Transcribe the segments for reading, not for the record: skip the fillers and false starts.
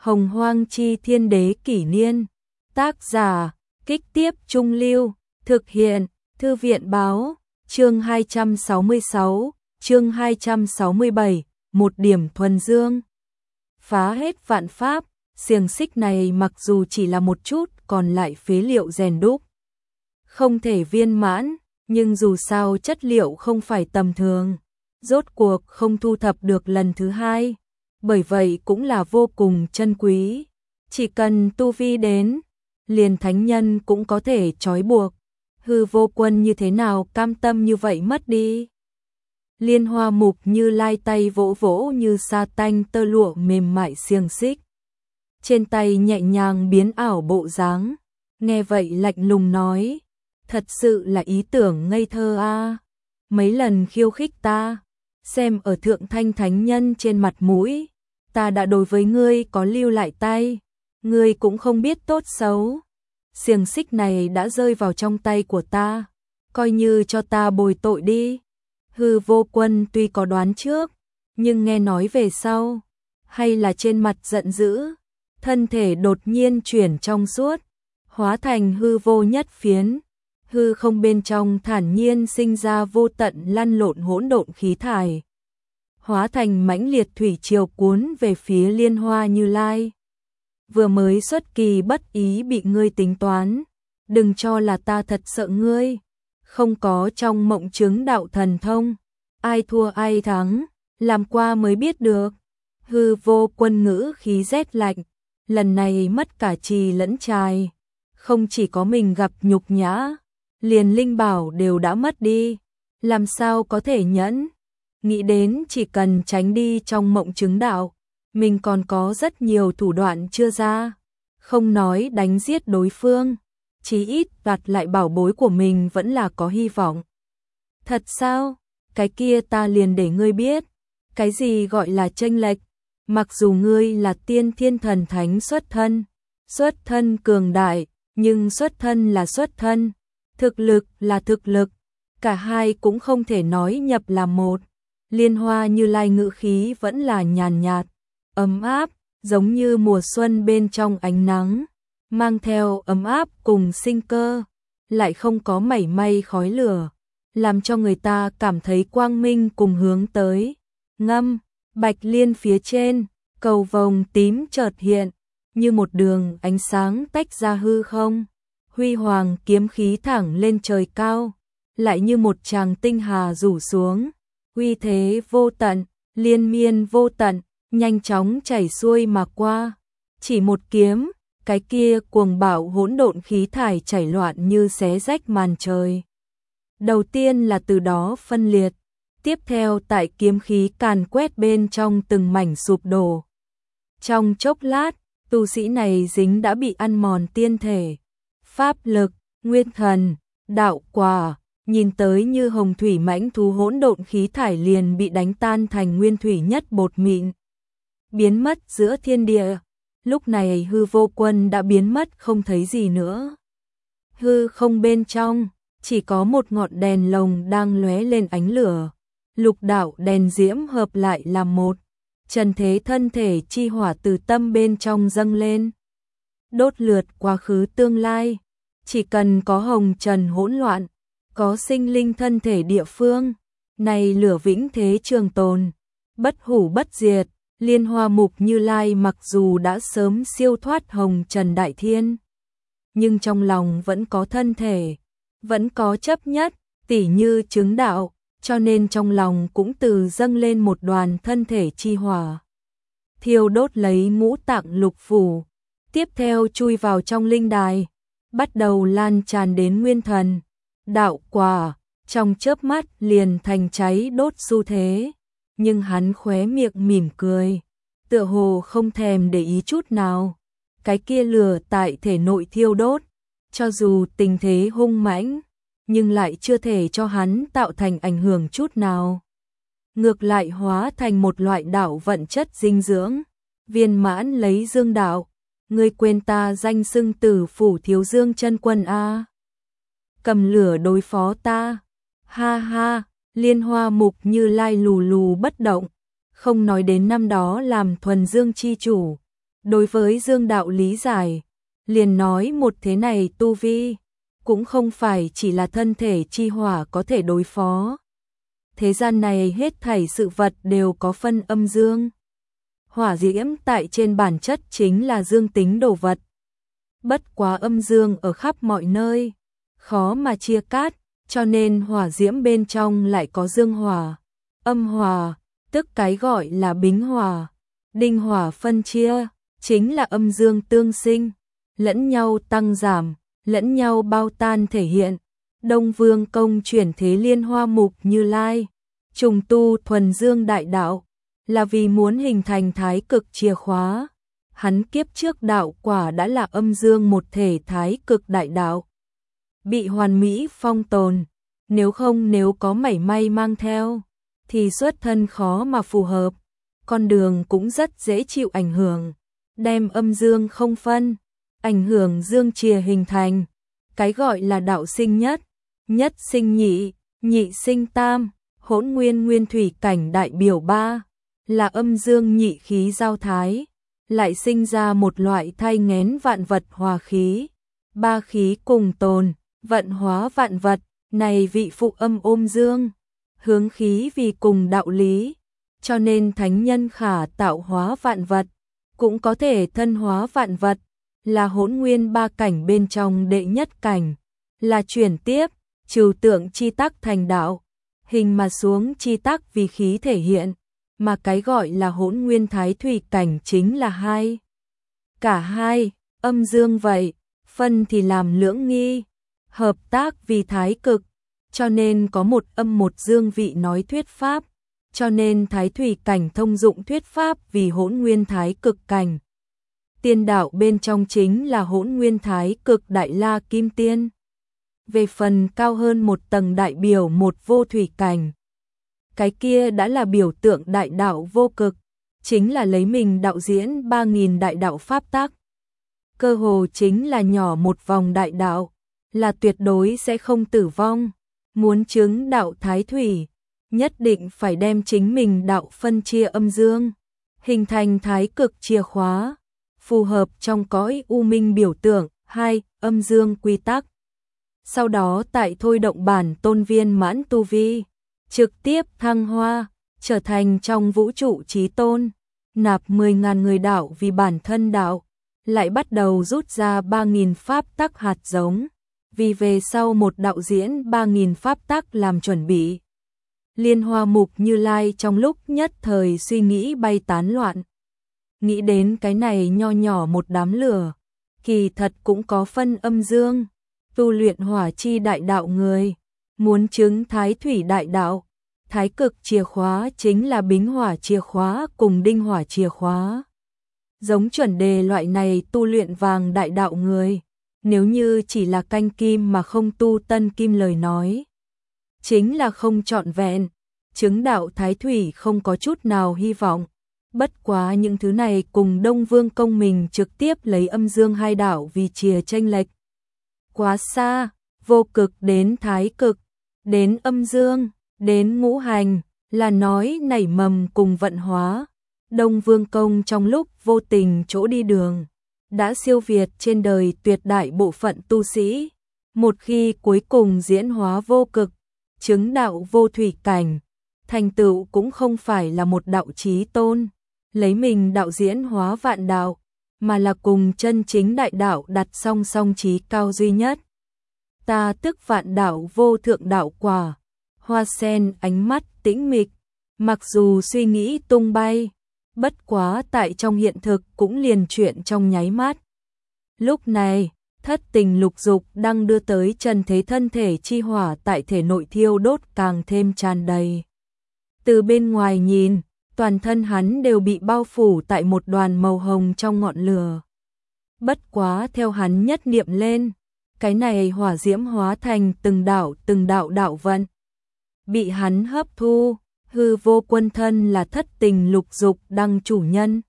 Hồng Hoang Chi Thiên Đế Kỷ Niên. Tác giả, Kích Tiếp Trung Lưu. Thực hiện, Thư viện Báo. Chương 266, chương 267, một điểm thuần dương. Phá hết vạn pháp, xiềng xích này mặc dù chỉ là một chút còn lại phế liệu rèn đúc. Không thể viên mãn, nhưng dù sao chất liệu không phải tầm thường. Rốt cuộc không thu thập được lần thứ hai. Bởi vậy cũng là vô cùng chân quý. Chỉ cần tu vi đến, liền thánh nhân cũng có thể trói buộc. Hư Vô Quân như thế nào cam tâm như vậy mất đi. Liên Hoa Mục Như Lai tay vỗ vỗ như sa tanh tơ lụa mềm mại xiềng xích. Trên tay nhẹ nhàng biến ảo bộ dáng. Nghe vậy lạnh lùng nói, thật sự là ý tưởng ngây thơ a. Mấy lần khiêu khích ta, xem ở thượng thanh thánh nhân trên mặt mũi, ta đã đối với ngươi có lưu lại tay, ngươi cũng không biết tốt xấu. Xiềng xích này đã rơi vào trong tay của ta, coi như cho ta bồi tội đi. Hư Vô Quân tuy có đoán trước, nhưng nghe nói về sau, hay là trên mặt giận dữ, thân thể đột nhiên chuyển trong suốt, hóa thành hư vô nhất phiến. Hư không bên trong thản nhiên sinh ra vô tận lăn lộn hỗn độn khí thải, hóa thành mãnh liệt thủy triều cuốn về phía Liên Hoa Như Lai. Vừa mới xuất kỳ bất ý bị ngươi tính toán, đừng cho là ta thật sợ ngươi, không có trong mộng chứng đạo thần thông, ai thua ai thắng, làm qua mới biết được. Hư Vô Quân ngữ khí rét lạnh, lần này mất cả trì lẫn trài, không chỉ có mình gặp nhục nhã, liền linh bảo đều đã mất đi, làm sao có thể nhẫn. Nghĩ đến chỉ cần tránh đi trong mộng chứng đạo, mình còn có rất nhiều thủ đoạn chưa ra, không nói đánh giết đối phương, chí ít đoạt lại bảo bối của mình vẫn là có hy vọng. Thật sao? Cái kia ta liền để ngươi biết, cái gì gọi là chênh lệch. Mặc dù ngươi là tiên thiên thần thánh xuất thân cường đại, nhưng xuất thân là xuất thân, thực lực là thực lực, cả hai cũng không thể nói nhập là một. Liên Hoa Như Lai ngữ khí vẫn là nhàn nhạt, ấm áp, giống như mùa xuân bên trong ánh nắng, mang theo ấm áp cùng sinh cơ, lại không có mảy may khói lửa, làm cho người ta cảm thấy quang minh cùng hướng tới. Ngâm, bạch liên phía trên, cầu vồng tím chợt hiện, như một đường ánh sáng tách ra hư không. Huy hoàng kiếm khí thẳng lên trời cao, lại như một tràng tinh hà rủ xuống, uy thế vô tận, liên miên vô tận, nhanh chóng chảy xuôi mà qua. Chỉ một kiếm, cái kia cuồng bạo hỗn độn khí thải chảy loạn như xé rách màn trời. Đầu tiên là từ đó phân liệt, tiếp theo tại kiếm khí càn quét bên trong từng mảnh sụp đổ. Trong chốc lát, tu sĩ này dính đã bị ăn mòn tiên thể, pháp lực, nguyên thần, đạo quả, nhìn tới như hồng thủy mãnh thú hỗn độn khí thải liền bị đánh tan thành nguyên thủy nhất bột mịn, biến mất giữa thiên địa. Lúc này Hư Vô Quân đã biến mất không thấy gì nữa. Hư không bên trong, chỉ có một ngọn đèn lồng đang lóe lên ánh lửa, lục đạo đèn diễm hợp lại làm một, trần thế thân thể chi hỏa từ tâm bên trong dâng lên, đốt lượt quá khứ tương lai. Chỉ cần có hồng trần hỗn loạn, có sinh linh thân thể địa phương, này lửa vĩnh thế trường tồn, bất hủ bất diệt. Liên Hoa Mục Như Lai mặc dù đã sớm siêu thoát hồng trần đại thiên, nhưng trong lòng vẫn có thân thể, vẫn có chấp nhất, tỉ như chứng đạo, cho nên trong lòng cũng từ dâng lên một đoàn thân thể chi hỏa, thiêu đốt lấy ngũ tạng lục phủ, tiếp theo chui vào trong linh đài, bắt đầu lan tràn đến nguyên thần, đạo quả, trong chớp mắt liền thành cháy đốt xu thế. Nhưng hắn khóe miệng mỉm cười, tựa hồ không thèm để ý chút nào. Cái kia lửa tại thể nội thiêu đốt, cho dù tình thế hung mãnh, nhưng lại chưa thể cho hắn tạo thành ảnh hưởng chút nào. Ngược lại hóa thành một loại đạo vận chất dinh dưỡng, viên mãn lấy dương đạo. Ngươi quên ta danh xưng Tử Phủ Thiếu Dương chân quân a? Cầm lửa đối phó ta? Ha ha. Liên Hoa Mục Như Lai lù lù bất động, không nói đến năm đó làm thuần dương chi chủ, Đối với Dương Đạo lý giải, liền nói một thế này tu vi, cũng không phải chỉ là thân thể chi hỏa có thể đối phó. Thế gian này hết thảy sự vật đều có phân âm dương. Hỏa diễm tại trên bản chất chính là dương tính đồ vật. Bất quá âm dương ở khắp mọi nơi, khó mà chia cắt, cho nên hỏa diễm bên trong lại có dương hỏa, âm hỏa, tức cái gọi là bính hỏa, đinh hỏa phân chia, chính là âm dương tương sinh, lẫn nhau tăng giảm, lẫn nhau bao tan thể hiện. Đông Vương Công chuyển thế Liên Hoa Mục Như Lai, trùng tu thuần dương đại đạo, là vì muốn hình thành thái cực chìa khóa. Hắn kiếp trước đạo quả đã là âm dương một thể thái cực đại đạo, bị hoàn mỹ phong tồn, nếu có mảy may mang theo, thì xuất thân khó mà phù hợp, con đường cũng rất dễ chịu ảnh hưởng, đem âm dương không phân, ảnh hưởng dương chìa hình thành, cái gọi là đạo sinh nhất, nhất sinh nhị, nhị sinh tam, hỗn nguyên nguyên thủy cảnh đại biểu ba, là âm dương nhị khí giao thái, lại sinh ra một loại thay nghén vạn vật hòa khí, ba khí cùng tồn, vận hóa vạn vật, này vị phụ âm ôm dương, hướng khí vì cùng đạo lý, cho nên thánh nhân khả tạo hóa vạn vật, cũng có thể thân hóa vạn vật, là hỗn nguyên ba cảnh bên trong đệ nhất cảnh, là chuyển tiếp, trừu tượng chi tắc thành đạo, hình mà xuống chi tắc vì khí thể hiện, mà cái gọi là hỗn nguyên thái thủy cảnh chính là hai. Cả hai, âm dương vậy, phân thì làm lưỡng nghi, hợp tác vì thái cực, cho nên có một âm một dương vị nói thuyết pháp, cho nên thái thủy cảnh thông dụng thuyết pháp vì hỗn nguyên thái cực cảnh. Tiên đạo bên trong chính là hỗn nguyên thái cực đại la kim tiên. Về phần cao hơn một tầng đại biểu một vô thủy cảnh. Cái kia đã là biểu tượng đại đạo vô cực, chính là lấy mình đạo diễn 3.000 đại đạo pháp tắc. Cơ hồ chính là nhỏ một vòng đại đạo, là tuyệt đối sẽ không tử vong. Muốn chứng đạo thái thủy, nhất định phải đem chính mình đạo phân chia âm dương, hình thành thái cực chìa khóa, phù hợp trong cõi u minh biểu tượng, hai âm dương quy tắc. Sau đó tại thôi động bản tôn viên mãn tu vi, trực tiếp thăng hoa, trở thành trong vũ trụ chí tôn, nạp 10.000 người đạo vì bản thân đạo, lại bắt đầu rút ra 3.000 pháp tắc hạt giống, vì về sau một đạo diễn 3.000 pháp tắc làm chuẩn bị. Liên Hoa Mục Như Lai trong lúc nhất thời suy nghĩ bay tán loạn. Nghĩ đến cái này nho nhỏ một đám lửa, kỳ thật cũng có phân âm dương, tu luyện hỏa chi đại đạo người, muốn chứng thái thủy đại đạo, thái cực chìa khóa chính là bính hỏa chìa khóa cùng đinh hỏa chìa khóa. Giống chuẩn đề loại này tu luyện vàng đại đạo người, nếu như chỉ là canh kim mà không tu tân kim lời nói, chính là không trọn vẹn, chứng đạo thái thủy không có chút nào hy vọng. Bất quá những thứ này cùng Đông Vương Công mình trực tiếp lấy âm dương hai đạo vì chìa chênh lệch quá xa, vô cực đến thái cực, đến âm dương, đến ngũ hành, là nói nảy mầm cùng vận hóa. Đông Vương Công trong lúc vô tình chỗ đi đường, đã siêu việt trên đời tuyệt đại bộ phận tu sĩ, một khi cuối cùng diễn hóa vô cực, chứng đạo vô thủy cảnh, thành tựu cũng không phải là một đạo chí tôn, lấy mình đạo diễn hóa vạn đạo, mà là cùng chân chính đại đạo đặt song song chí cao duy nhất. Ta tức vạn đạo vô thượng đạo quả, Hoa Sen ánh mắt tĩnh mịch, mặc dù suy nghĩ tung bay, bất quá tại trong hiện thực cũng liền chuyện trong nháy mắt. Lúc này, thất tình lục dục đang đưa tới trần thế thân thể chi hỏa tại thể nội thiêu đốt càng thêm tràn đầy. Từ bên ngoài nhìn, toàn thân hắn đều bị bao phủ tại một đoàn màu hồng trong ngọn lửa. Bất quá theo hắn nhất niệm lên, cái này hỏa diễm hóa thành từng đạo đạo vận. Bị hắn hấp thu, hư vô quân thân là thất tình lục dục đăng chủ nhân.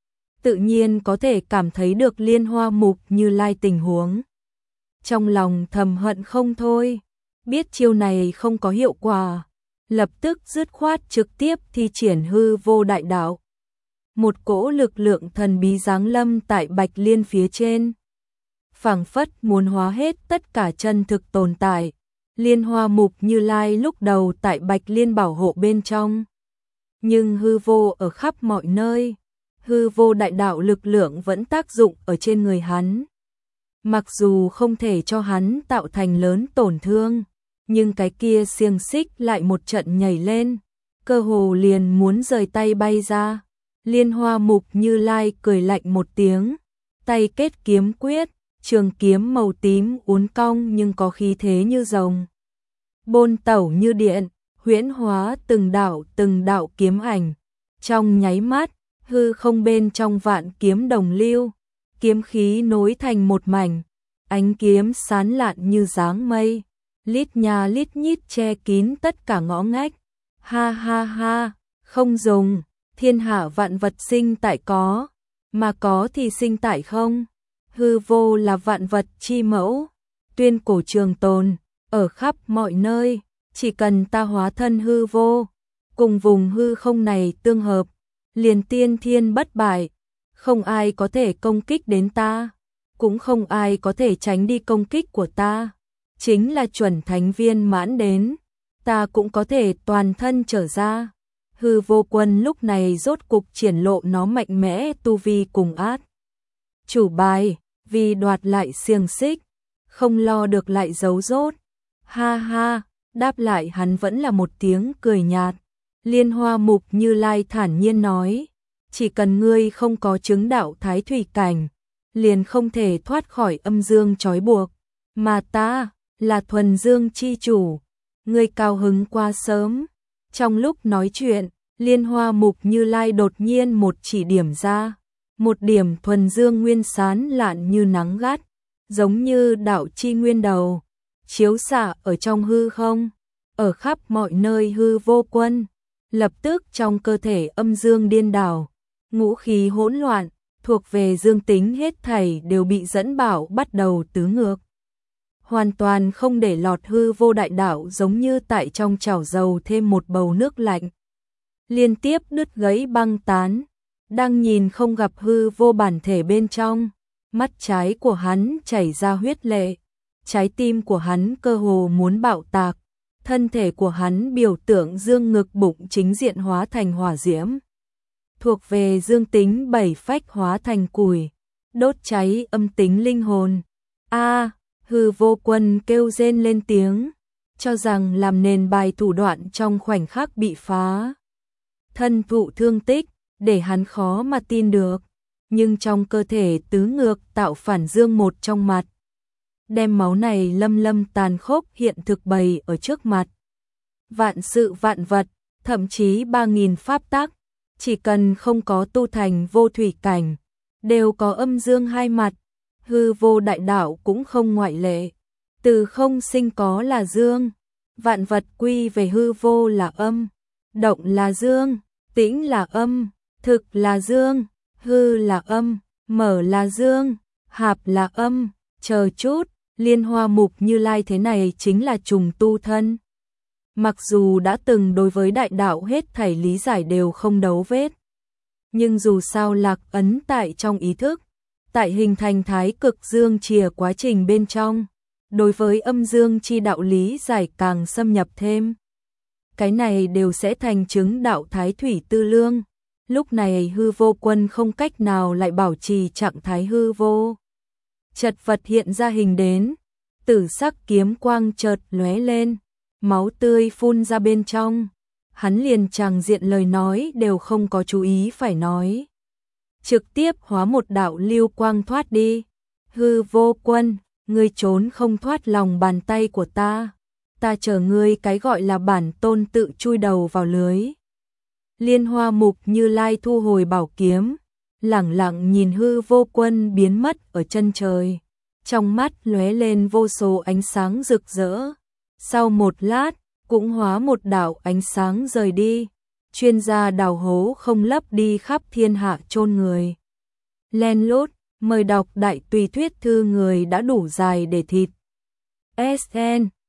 Tự nhiên có thể cảm thấy được Liên Hoa Mục Như Lai tình huống. Trong lòng thầm hận không thôi, biết chiêu này không có hiệu quả, lập tức dứt khoát trực tiếp thi triển hư vô đại đạo. một cỗ lực lượng thần bí giáng lâm tại Bạch Liên phía trên. Phảng phất muốn hóa hết tất cả chân thực tồn tại. Liên Hoa Mục Như Lai lúc đầu tại Bạch Liên bảo hộ bên trong. Nhưng hư vô ở khắp mọi nơi. Hư vô đại đạo lực lượng vẫn tác dụng ở trên người hắn. Mặc dù không thể cho hắn tạo thành lớn tổn thương, nhưng cái kia xiềng xích lại một trận nhảy lên, cơ hồ liền muốn rời tay bay ra. Liên Hoa Mục Như Lai cười lạnh một tiếng, tay kết kiếm quyết, trường kiếm màu tím uốn cong nhưng có khí thế như rồng. Bôn tẩu như điện, huyễn hóa từng đạo kiếm ảnh. Trong nháy mắt, hư không bên trong vạn kiếm đồng lưu, kiếm khí nối thành một mảnh, ánh kiếm sán lạn như dáng mây, lít nha lít nhít che kín tất cả ngõ ngách. Ha ha ha, không dùng, thiên hạ vạn vật sinh tại có, mà có thì sinh tại không. Hư vô là vạn vật chi mẫu, tuyên cổ trường tồn, ở khắp mọi nơi, chỉ cần ta hóa thân hư vô, cùng vùng hư không này tương hợp, liền tiên thiên bất bại, không ai có thể công kích đến ta, cũng không ai có thể tránh đi công kích của ta. Chính là chuẩn thánh viên mãn đến, ta cũng có thể toàn thân trở ra. Hư vô quân lúc này rốt cục triển lộ nó mạnh mẽ tu vi cùng át. Chủ bài, vì đoạt lại xiềng xích, không lo được lại giấu rốt. Ha ha, đáp lại hắn vẫn là một tiếng cười nhạt. Liên Hoa Mục Như Lai thản nhiên nói, chỉ cần ngươi không có chứng đạo thái thủy cảnh, liền không thể thoát khỏi âm dương trói buộc, mà ta là thuần dương chi chủ, ngươi cao hứng quá sớm. Trong lúc nói chuyện, Liên Hoa Mục Như Lai đột nhiên một chỉ điểm ra, một điểm thuần dương nguyên sán lạn như nắng gắt, giống như đạo chi nguyên đầu, chiếu xạ ở trong hư không, ở khắp mọi nơi hư vô quân. Lập tức trong cơ thể âm dương điên đảo, ngũ khí hỗn loạn, thuộc về dương tính hết thảy đều bị dẫn bảo bắt đầu tứ ngược. Hoàn toàn không để lọt hư vô đại đạo, giống như tại trong chảo dầu thêm một bầu nước lạnh. Liên tiếp đứt gãy băng tán, đang nhìn không gặp hư vô bản thể bên trong, mắt trái của hắn chảy ra huyết lệ, trái tim của hắn cơ hồ muốn bạo tạc. Thân thể của hắn biểu tượng dương ngực bụng chính diện hóa thành hỏa diễm. Thuộc về dương tính bảy phách hóa thành củi, đốt cháy âm tính linh hồn. A, hư vô quân kêu rên lên tiếng, cho rằng làm nền bài thủ đoạn trong khoảnh khắc bị phá. Thân thụ thương tích, để hắn khó mà tin được, nhưng trong cơ thể tứ ngược tạo phản dương một trong mặt. Đem máu này lâm lâm tàn khốc hiện thực bày ở trước mặt. Vạn sự vạn vật, thậm chí 3000 pháp tắc, chỉ cần không có tu thành vô thủy cảnh, đều có âm dương hai mặt, hư vô đại đạo cũng không ngoại lệ. Từ không sinh có là dương, vạn vật quy về hư vô là âm, động là dương, tĩnh là âm, thực là dương, hư là âm, mở là dương, hạp là âm. Chờ chút, Liên Hoa Mục Như Lai thế này chính là trùng tu thân. Mặc dù đã từng đối với đại đạo hết thảy lý giải đều không đấu vết, nhưng dù sao lạc ấn tại trong ý thức, tại hình thành thái cực dương chìa quá trình bên trong, đối với âm dương chi đạo lý giải càng xâm nhập thêm. Cái này đều sẽ thành chứng đạo thái thủy tư lương. Lúc này hư vô quân không cách nào lại bảo trì trạng thái hư vô. Chật vật hiện ra hình đến, tử sắc kiếm quang chợt lóe lên, máu tươi phun ra bên trong. Hắn liền tràng diện lời nói đều không có chú ý phải nói, trực tiếp hóa một đạo lưu quang thoát đi. Hư vô quân, ngươi trốn không thoát lòng bàn tay của ta, ta chờ ngươi cái gọi là bản tôn tự chui đầu vào lưới. Liên Hoa Mục Như Lai thu hồi bảo kiếm, lẳng lặng nhìn hư vô quân biến mất ở chân trời, trong mắt lóe lên vô số ánh sáng rực rỡ. Sau một lát, cũng hóa một đạo ánh sáng rời đi, chuyên gia đào hố không lấp đi khắp thiên hạ chôn người. Len lút, mời đọc đại tùy thuyết thư người đã đủ dài để thịt. SN